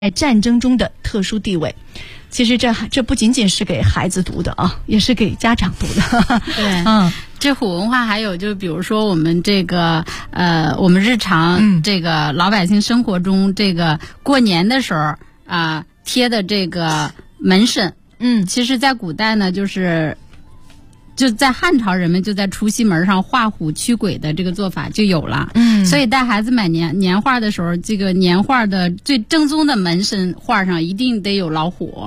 在战争中的特殊地位。其实这不仅仅是给孩子读的啊，也是给家长读的。 对，这虎文化还有就比如说我们这个我们日常这个老百姓生活中这个过年的时候啊贴的这个门神，其实在古代呢就在汉朝，人们就在除夕门上画虎驱鬼的这个做法就有了。所以带孩子买年画的时候，这个年画的最正宗的门神画上一定得有老虎。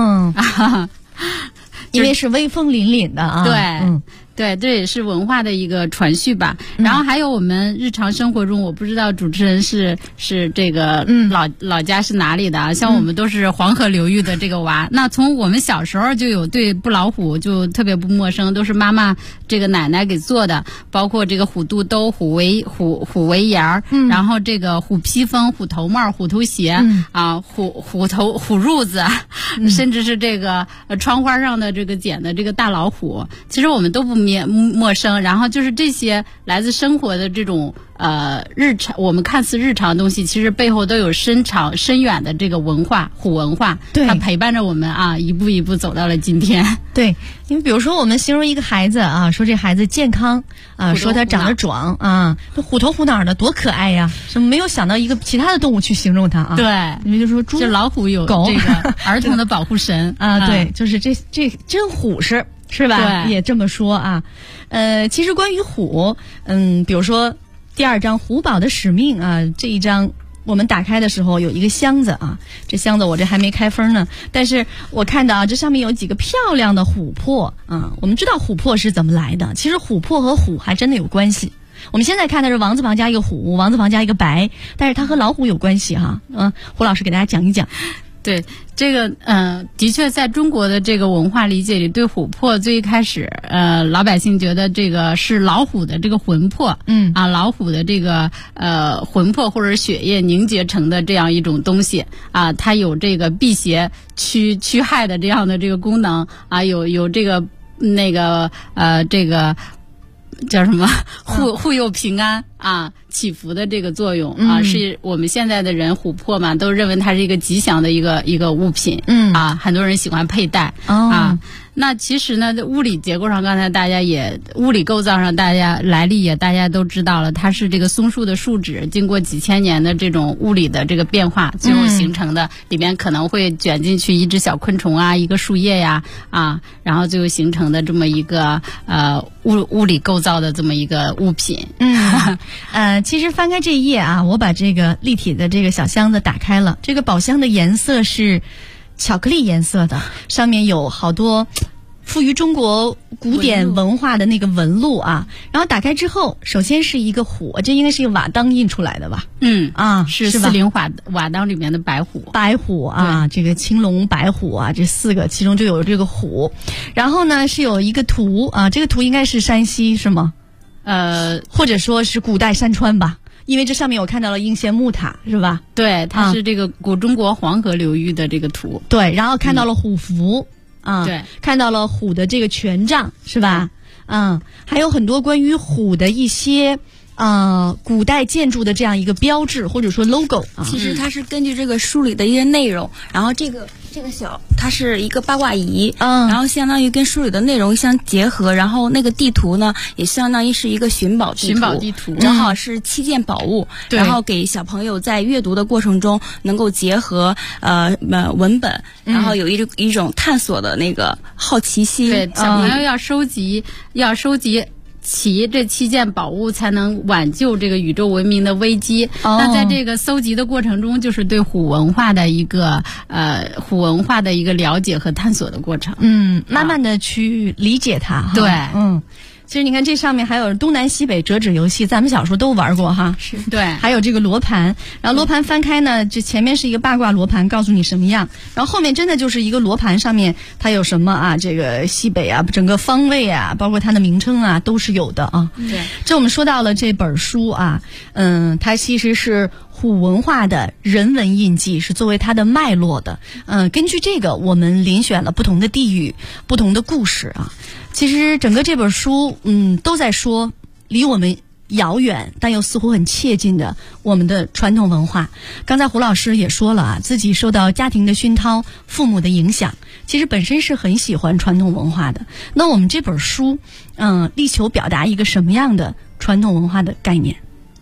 因为是威风凛凛的啊。 对，这也是文化的一个传续吧。然后还有我们日常生活中，我不知道主持人是这个老家是哪里的啊？像我们都是黄河流域的这个娃，那从我们小时候就有对布老虎就特别不陌生，都是妈妈这个奶奶给做的，包括这个虎肚兜、虎围檐儿，然后这个虎披风、虎头帽、虎头鞋啊，虎褥子，甚至是这个窗花上的这个剪的这个大老虎，其实我们都不陌生。然后就是这些来自生活的这种日常，我们看似日常的东西，其实背后都有深远的这个文化，虎文化，它陪伴着我们啊，一步一步走到了今天。对， 因为比如说我们形容一个孩子啊，说这孩子健康啊，说他长得壮啊，虎头虎脑的多可爱呀，什么没有想到一个其他的动物去形容它啊。 对， 你们就说猪、 就老虎有这个儿童的保护神啊，对，就是这真虎是吧？ 对， 也这么说啊。其实关于虎，比如说第2章虎宝的使命啊，这一章我们打开的时候有一个箱子啊，这箱子我这还没开封呢，但是我看到啊，这上面有几个漂亮的琥珀啊。我们知道琥珀是怎么来的，其实琥珀和虎还真的有关系。我们现在看的是王字旁加一个虎，王字旁加一个白，但是它和老虎有关系哈。胡老师给大家讲一讲。 对，这个的确在中国的这个文化理解里，对琥珀最一开始老百姓觉得这个是老虎的这个魂魄，老虎的这个魂魄或者血液凝结成的这样一种东西啊，它有这个辟邪驱害的这样的这个功能啊，有这个这个叫什么护佑平安啊，祈福的这个作用啊，是我们现在的人琥珀嘛，都认为它是一个吉祥的一个物品，很多人喜欢佩戴啊。那其实呢，物理结构上，刚才大家物理构造上，大家来历也大家都知道了，它是这个松树的树脂经过几千年的这种物理的这个变化，最后形成的，里边可能会卷进去一只小昆虫啊，一个树叶呀啊，然后最后形成的这么一个物理构造的这么一个物品。 其实翻开这一页啊，我把这个立体的这个小箱子打开了，这个宝箱的颜色是巧克力颜色的，上面有好多富于中国古典文化的那个纹路啊。然后打开之后，首先是一个虎，这应该是一个瓦当印出来的吧？ 是四灵瓦当里面的白虎啊，这个青龙白虎啊，这4个其中就有这个虎。然后呢是有一个图啊，这个图应该是山西是吗？或者说是古代山川吧。因为这上面我看到了应县木塔，是吧？ 对，它是这个古中国黄河流域的这个图。 对，然后看到了虎符对， 看到了虎的这个权杖，是吧？还有很多关于虎的一些古代建筑的这样一个标志或者说 logo 啊。 其实它是根据这个书里的一些内容，然后这个小它是一个八卦仪，然后相当于跟书里的内容相结合，然后那个地图呢也相当于是一个寻宝地图，正好是7件宝物，然后给小朋友在阅读的过程中能够结合文本，然后有一种探索的那个好奇心。 对，小朋友要收集齐这7件宝物，才能挽救这个宇宙文明的危机。那在这个搜集的过程中，就是对虎文化的一个了解和探索的过程。 慢慢的去理解它。 对， 其实你看这上面还有东南西北折纸游戏，咱们小时候都玩过哈。 是，对。 还有这个罗盘，然后罗盘翻开呢，这前面是一个八卦罗盘，告诉你什么样，然后后面真的就是一个罗盘，上面它有什么啊，这个西北啊，整个方位啊，包括它的名称啊，都是有的啊。 对。 这我们说到了这本书啊，它其实是虎文化的人文印记，是作为它的脉络的。根据这个，我们遴选了不同的地域、不同的故事啊。其实整个这本书，都在说离我们遥远但又似乎很切近的我们的传统文化。刚才胡老师也说了啊，自己受到家庭的熏陶，父母的影响，其实本身是很喜欢传统文化的。那我们这本书力求表达一个什么样的传统文化的概念？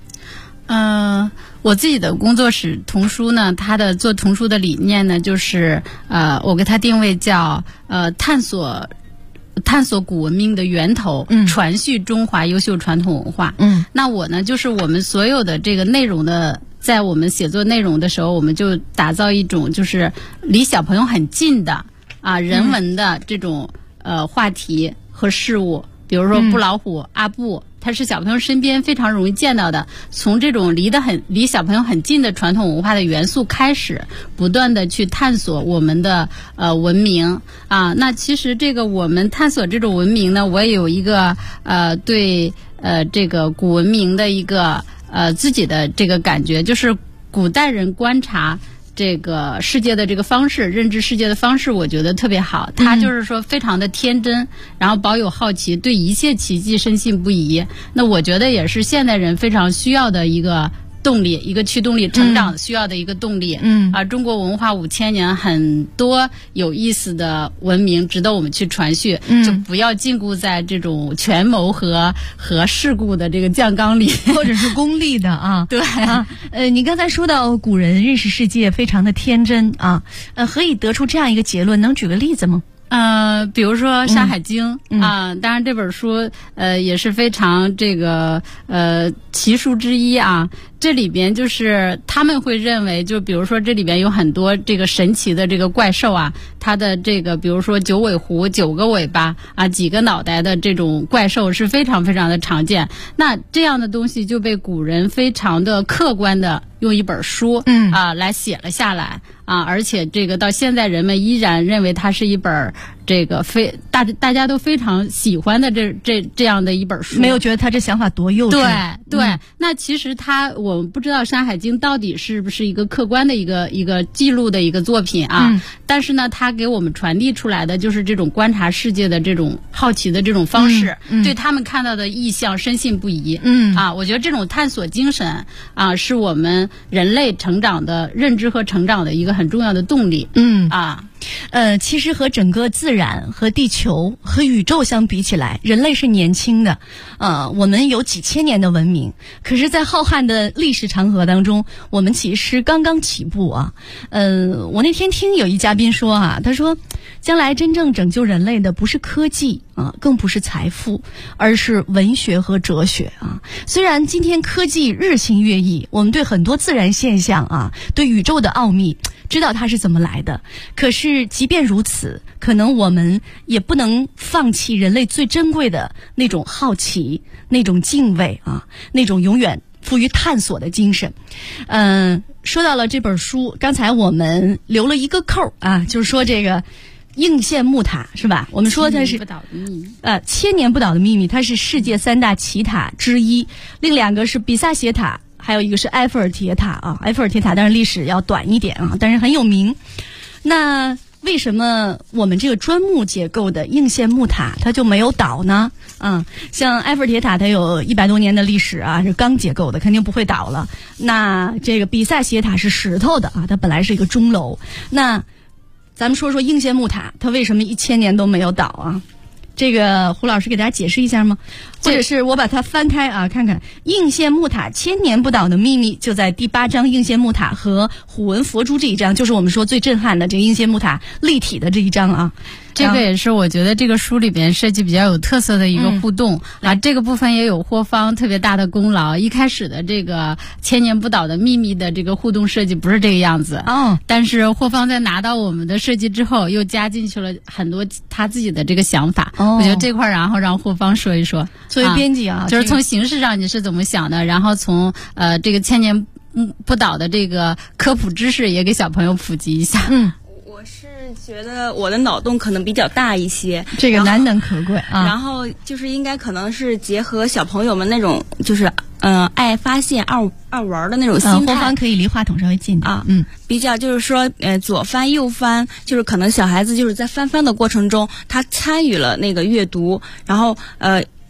我自己的工作室童书呢，它的做童书的理念呢，就是我给它定位叫探索古文明的源头，传续中华优秀传统文化。那我呢，就是我们所有的这个内容的，在我们写作内容的时候，我们就打造一种就是离小朋友很近的人文的这种话题和事物，比如说布老虎、阿布。它是小朋友身边非常容易见到的，从这种离小朋友很近的传统文化的元素开始，不断的去探索我们的文明啊。那其实这个我们探索这种文明呢，我也有一个对这个古文明的一个自己的这个感觉，就是古代人观察这个世界的这个方式，认知世界的方式，我觉得特别好。他就是说非常的天真，然后保有好奇，对一切奇迹深信不疑。那我觉得也是现代人非常需要的一个动力，一个驱动力，成长需要的一个动力。中国文化5000年，很多有意思的文明值得我们去传续，就不要禁锢在这种权谋和世故的这个酱缸里， 或者是功利的啊。 对啊，你刚才说到古人认识世界非常的天真啊，何以得出这样一个结论？能举个例子吗？ 比如说《山海经》当然这本书也是非常这个奇书之一啊。这里边就是他们会认为，就比如说这里边有很多这个神奇的这个怪兽啊，它的这个比如说9尾狐、9个尾巴啊、几个脑袋的这种怪兽是非常非常的常见。那这样的东西就被古人非常的客观的用一本书来写了下来啊，而且这个到现在人们依然认为它是一本这个大家都非常喜欢的这样的一本书， 没有觉得他这想法多幼稚。 对，那其实我们不知道《山海经》到底是不是一个客观的一个记录的一个作品啊，但是呢，它给我们传递出来的就是这种观察世界的这种好奇的这种方式，对他们看到的意象深信不疑。我觉得这种探索精神啊，是我们人类成长的认知和成长的一个很重要的动力。 其实和整个自然和地球和宇宙相比起来，人类是年轻的。我们有几千年的文明，可是在浩瀚的历史长河当中，我们其实刚刚起步啊。我那天听有一嘉宾说啊，他说将来真正拯救人类的不是科技啊，更不是财富，而是文学和哲学啊。虽然今天科技日新月异，我们对很多自然现象啊，对宇宙的奥秘知道它是怎么来的，可是即便如此，可能我们也不能放弃人类最珍贵的那种好奇，那种敬畏啊，那种永远富于探索的精神。说到了这本书，刚才我们留了一个扣啊，就是说这个应县木塔是吧？我们说它是千年不倒的秘密，它是世界3大奇塔之一，另2个是比萨斜塔，还有一个是埃菲尔铁塔啊。埃菲尔铁塔当然历史要短一点啊，但是很有名。那为什么我们这个砖木结构的应县木塔它就没有倒呢？像埃菲尔铁塔它有100多年的历史啊，是钢结构的，肯定不会倒了。那这个比萨斜塔是石头的啊，它本来是一个钟楼。那咱们说说应县木塔，它为什么1000年都没有倒啊？这个胡老师给大家解释一下吗？或者是我把它翻开啊，看看应县木塔千年不倒的秘密，就在第8章应县木塔和虎纹佛珠这一章，就是我们说最震撼的这个应县木塔立体的这一章啊。 这个也是我觉得这个书里边设计比较有特色的一个互动这个部分也有霍芳特别大的功劳。一开始的这个千年不倒的秘密的这个互动设计不是这个样子但是霍芳在拿到我们的设计之后，又加进去了很多他自己的这个想法。我觉得这块然后让霍芳说一说， 作为编辑就是从形式上你是怎么想的，然后从这个千年不倒的这个科普知识也给小朋友普及一下。 我是觉得我的脑洞可能比较大一些， 这个难能可贵啊。 然后就是应该可能是结合小朋友们那种就是爱发现爱玩的那种心态。 霍芳可以离话筒稍微近点啊。 比较就是说左翻右翻，就是可能小孩子就是在翻的过程中，他参与了那个阅读，然后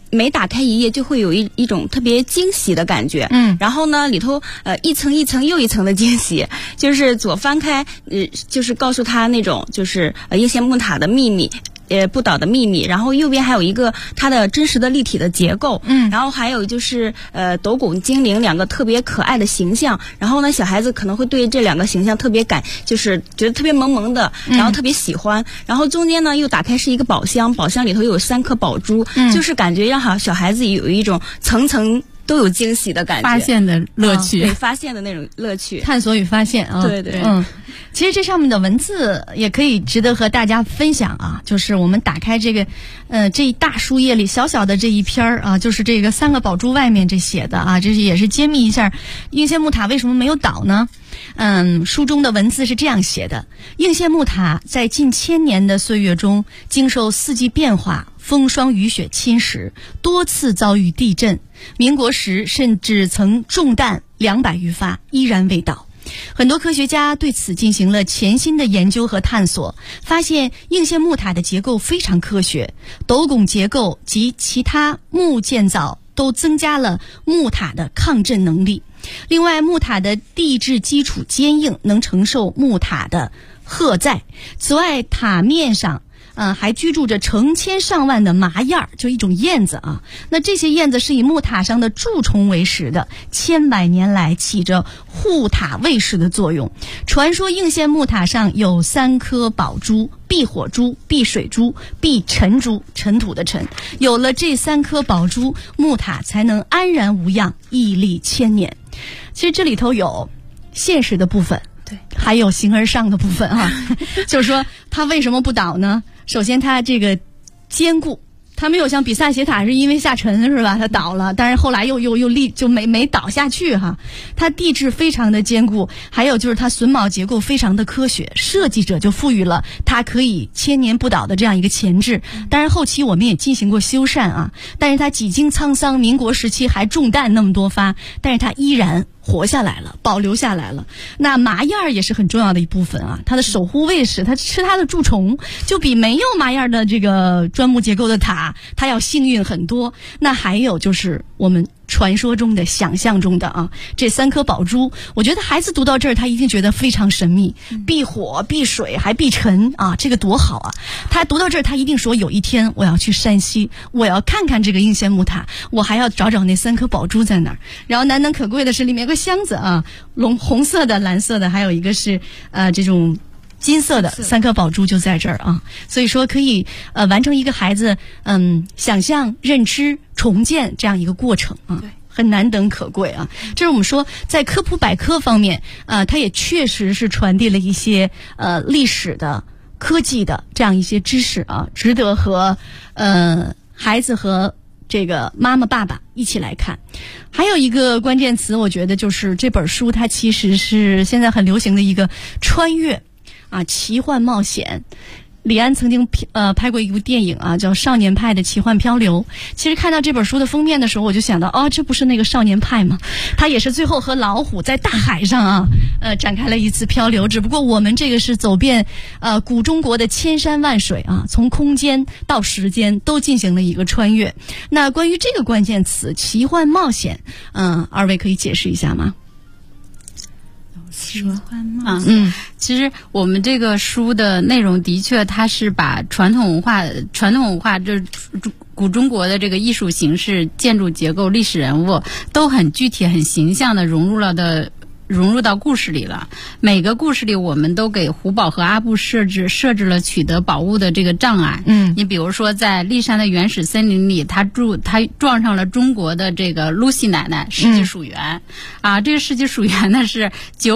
每打开一页就会有一种特别惊喜的感觉。然后呢里头一层一层又一层的惊喜，就是左翻开就是告诉他那种就是应县木塔的秘密。不倒的秘密，然后右边还有一个它的真实的立体的结构，然后还有就是斗拱精灵两个特别可爱的形象，然后呢小孩子可能会对这两个形象特别就是觉得特别萌萌的，然后特别喜欢，然后中间呢又打开是一个宝箱，宝箱里头有3颗宝珠，就是感觉让小孩子有一种层层都有惊喜的感觉， 发现的乐趣， 对，发现的那种乐趣， 探索与发现啊， 对对， 其实这上面的文字也可以值得和大家分享啊，就是我们打开这个，这一大书页里小小的这一篇啊，就是这个3个宝珠外面这写的啊，这也是揭秘一下应县木塔为什么没有倒呢？书中的文字是这样写的：应县木塔在近1000年的岁月中，经受4季变化、风霜雨雪侵蚀，多次遭遇地震。民国时甚至曾中弹200余发，依然未倒。很多科学家对此进行了全新的研究和探索，发现应县木塔的结构非常科学，斗拱结构及其他木建造都增加了木塔的抗震能力。另外，木塔的地质基础坚硬，能承受木塔的荷载。此外，塔面上还居住着成千上万的麻燕，就一种燕子啊。那这些燕子是以木塔上的蛀虫为食的，千百年来起着护塔卫士的作用。传说应县木塔上有3颗宝珠：避火珠、避水珠、避尘珠，尘土的尘。有了这3颗宝珠，木塔才能安然无恙，屹立1000年。其实这里头有现实的部分， 对， 还有形而上的部分啊。就是说它为什么不倒呢？首先它这个坚固，它没有像比萨斜塔是因为下沉是吧，它倒了，但是后来又立就没倒下去哈。它地质非常的坚固，还有就是它榫卯结构非常的科学，设计者就赋予了它可以1000年不倒的这样一个潜质。当然后期我们也进行过修缮啊，但是它几经沧桑，民国时期还中弹那么多发，但是它依然活下来了，保留下来了。那麻燕也是很重要的一部分啊，它的守护卫士，它吃它的蛀虫，就比没有麻燕的这个砖木结构的塔，它要幸运很多。那还有就是我们传说中的、想象中的啊，这3颗宝珠，我觉得孩子读到这儿，他一定觉得非常神秘，避火、避水，还避尘啊，这个多好啊！他读到这儿，他一定说有一天我要去山西，我要看看这个应县木塔，我还要找那3颗宝珠在哪儿。然后难能可贵的是，里面有个箱子啊，红色的、蓝色的，还有一个是这种金色的3颗宝珠就在这儿啊，所以说可以完成一个孩子想象、认知、重建这样一个过程啊。 对， 很难能可贵啊！这是我们说在科普百科方面，它也确实是传递了一些历史的、科技的这样一些知识啊，值得和孩子和这个妈妈、爸爸一起来看。还有一个关键词，我觉得就是这本书它其实是现在很流行的一个穿越啊，奇幻冒险。李安曾经拍过一部电影啊，叫《少年派的奇幻漂流》。其实看到这本书的封面的时候，我就想到，哦，这不是那个少年派吗？他也是最后和老虎在大海上啊，展开了一次漂流。只不过我们这个是走遍古中国的千山万水啊，从空间到时间都进行了一个穿越。那关于这个关键词奇幻冒险，二位可以解释一下吗？ 奇幻冒险，其实我们这个书的内容的确，它是把传统文化这古中国的这个艺术形式、建筑结构、历史人物都很具体、很形象的融入到故事里了。每个故事里，我们都给胡宝和阿布设置了取得宝物的这个障碍。你比如说，在骊山的原始森林里，他撞上了中国的这个露西奶奶世纪鼠园啊。这个世纪鼠园呢是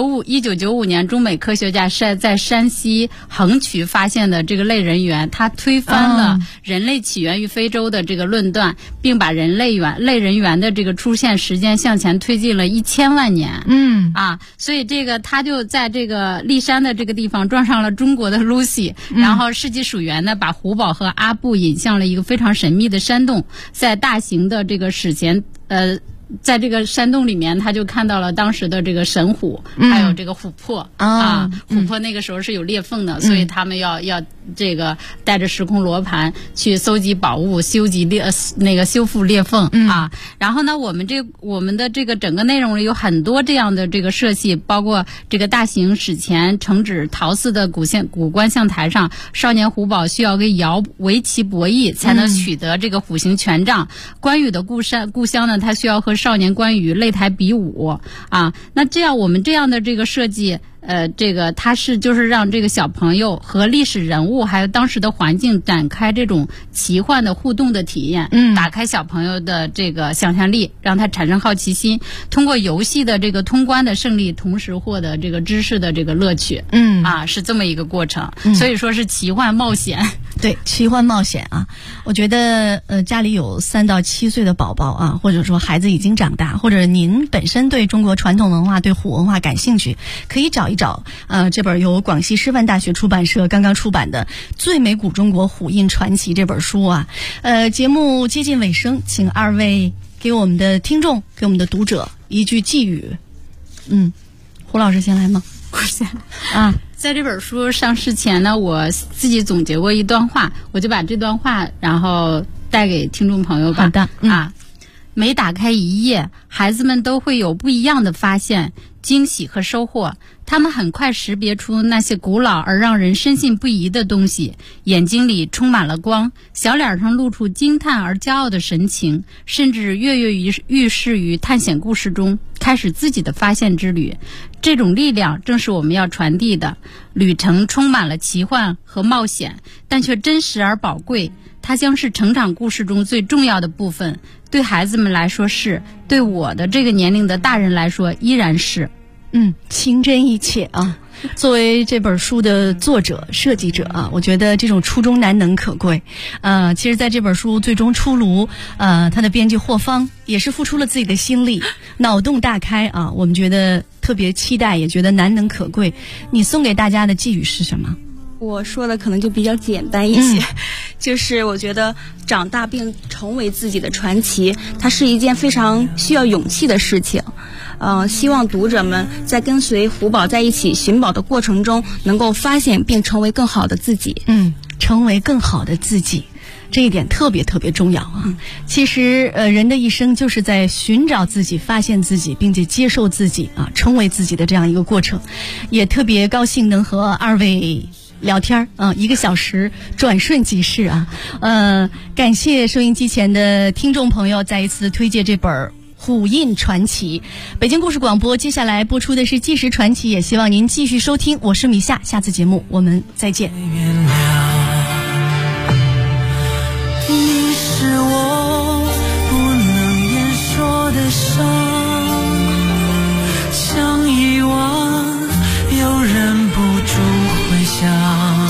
1995年中美科学家在山西横渠发现的这个类人猿，它推翻了人类起源于非洲的这个论断，并把类人猿的这个出现时间向前推进了1000万年。所以这个他就在这个骊山的这个地方撞上了中国的 Lucy，然后世纪鼠园呢把胡宝和阿布引向了一个非常神秘的山洞，在大型的这个史前在这个山洞里面，他就看到了当时的这个神虎，还有这个琥珀虎珀那个时候是有裂缝的，所以他们要这个带着时空罗盘去搜集宝物，修复裂缝啊。然后呢，我们的这个整个内容里有很多这样的这个设计，包括这个大型史前成纸陶瓷的古观象台上，少年虎宝需要跟尧围棋博弈才能取得这个虎形权杖。关羽的故乡呢，他需要和少年关羽擂台比武啊。那这样我们这样的这个设计。这个它就是让这个小朋友和历史人物还有当时的环境展开这种奇幻的互动的体验，打开小朋友的这个想象力，让他产生好奇心，通过游戏的这个通关的胜利，同时获得这个知识的这个乐趣，是这么一个过程，所以说是奇幻冒险。 对，奇幻冒险啊，我觉得家里有3到7岁的宝宝啊，或者说孩子已经长大，或者您本身对中国传统文化、对虎文化感兴趣，可以找一找这本由广西师范大学出版社刚刚出版的《最美古中国虎印传奇》这本书啊。节目接近尾声，请2位给我们的听众、给我们的读者一句寄语。胡老师先来吗？ 我先啊。在这本书上市前呢，我自己总结过一段话，我就把这段话然后带给听众朋友吧。 好的， 每打开一页，孩子们都会有不一样的发现、惊喜和收获。他们很快识别出那些古老而让人深信不疑的东西，眼睛里充满了光，小脸上露出惊叹而骄傲的神情，甚至跃跃欲试于探险故事中，开始自己的发现之旅。这种力量正是我们要传递的。旅程充满了奇幻和冒险，但却真实而宝贵。它将是成长故事中最重要的部分，对孩子们来说是，对我的这个年龄的大人来说依然是。 情真意切啊！作为这本书的作者、设计者啊，我觉得这种初衷难能可贵。其实在这本书最终出炉，他的编辑霍芳也是付出了自己的心力，脑洞大开啊！我们觉得特别期待，也觉得难能可贵。你送给大家的寄语是什么？ 我说的可能就比较简单一些，就是我觉得长大并成为自己的传奇，它是一件非常需要勇气的事情。希望读者们在跟随虎宝在一起寻宝的过程中，能够发现并成为更好的自己。 成为更好的自己，这一点特别特别重要啊！其实人的一生就是在寻找自己、发现自己，并且接受自己啊，成为自己的这样一个过程。也特别高兴能和2位聊天1个小时转瞬即逝啊！感谢收音机前的听众朋友再一次推荐这本虎印传奇。北京故事广播接下来播出的是纪实传奇，也希望您继续收听。我是米夏，下次节目我们再见。 你是我不能言说的伤，想遗忘又忍不住回想，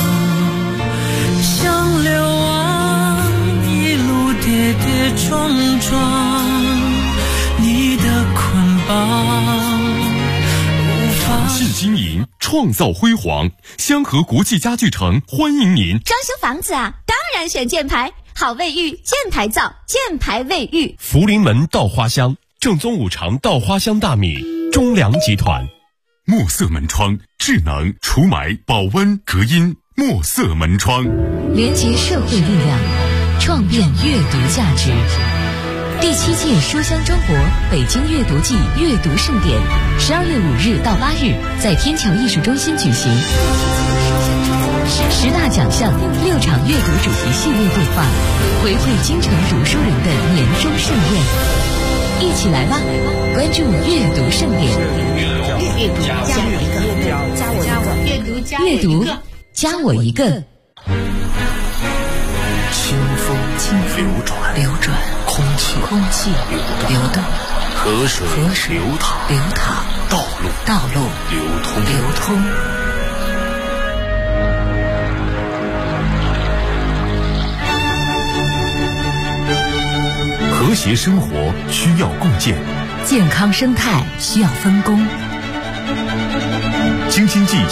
像流亡一路跌跌撞撞，你的捆绑无法信经营，创造辉煌。香河国际家具城欢迎您。 装修房子啊，当然选箭牌，好卫浴，箭牌造，箭牌卫浴。 福临门稻花香，正宗五常稻花香大米，中粮集团。墨色门窗，智能除霾、保温、隔音。墨色门窗， 连结社会力量，创变阅读价值。第7届书香中国北京阅读季阅读盛典，12月5日到8日在天桥艺术中心举行。10大奖项，6场阅读主题系列对话，回馈京城读书人的年终盛宴。一起来吧，关注阅读盛典。阅读加我一个。 清风流转，空气流动，河水流淌，道路流通。 和谐生活需要共建， 健康生态需要分工。 京津冀